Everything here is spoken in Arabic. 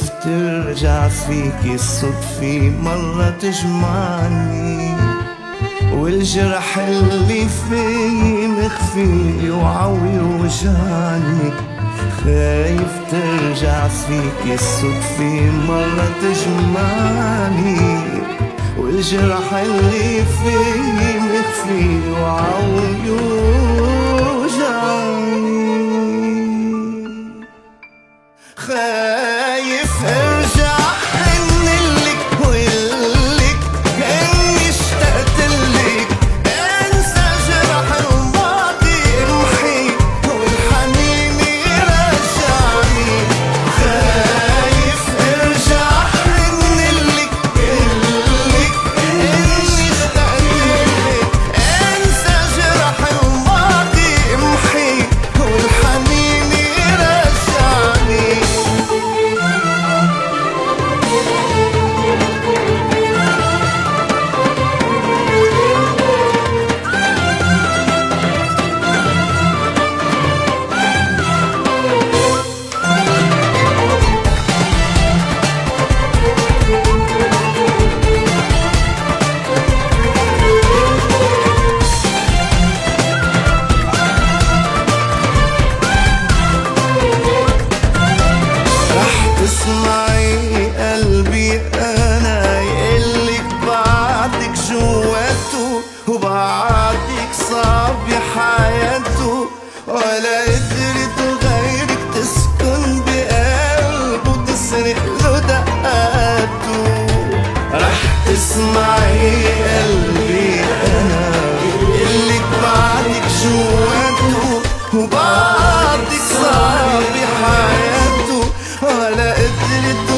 ترجع فيك الصدفة مرة تجمعني، والجرح اللي فيي مخفي وعوي وجعني. خايف ترجع فيك الصدفة مرة تجمعني، والجرح اللي فيي مخفي وعوي وجعني. خايف ارجع حنلك وقلك اني اشتقتلك، انسى جرح الماضي امحي والحنين يرجعني. خايف ارجع حنلك وقلك اني اشتقتلك، انسى جرح الماضي امحي والحنين يرجعني. اسمعي قلبي انا يقلك بعدك جواته، وبعدك صعب حياته، ولا قدرت غيرك تسكن بقلبه تسرق له دقاته. رح تسمعي قلبي انا يقلك بعدك جواته، وبعدك صعب حياته، ولا قدرت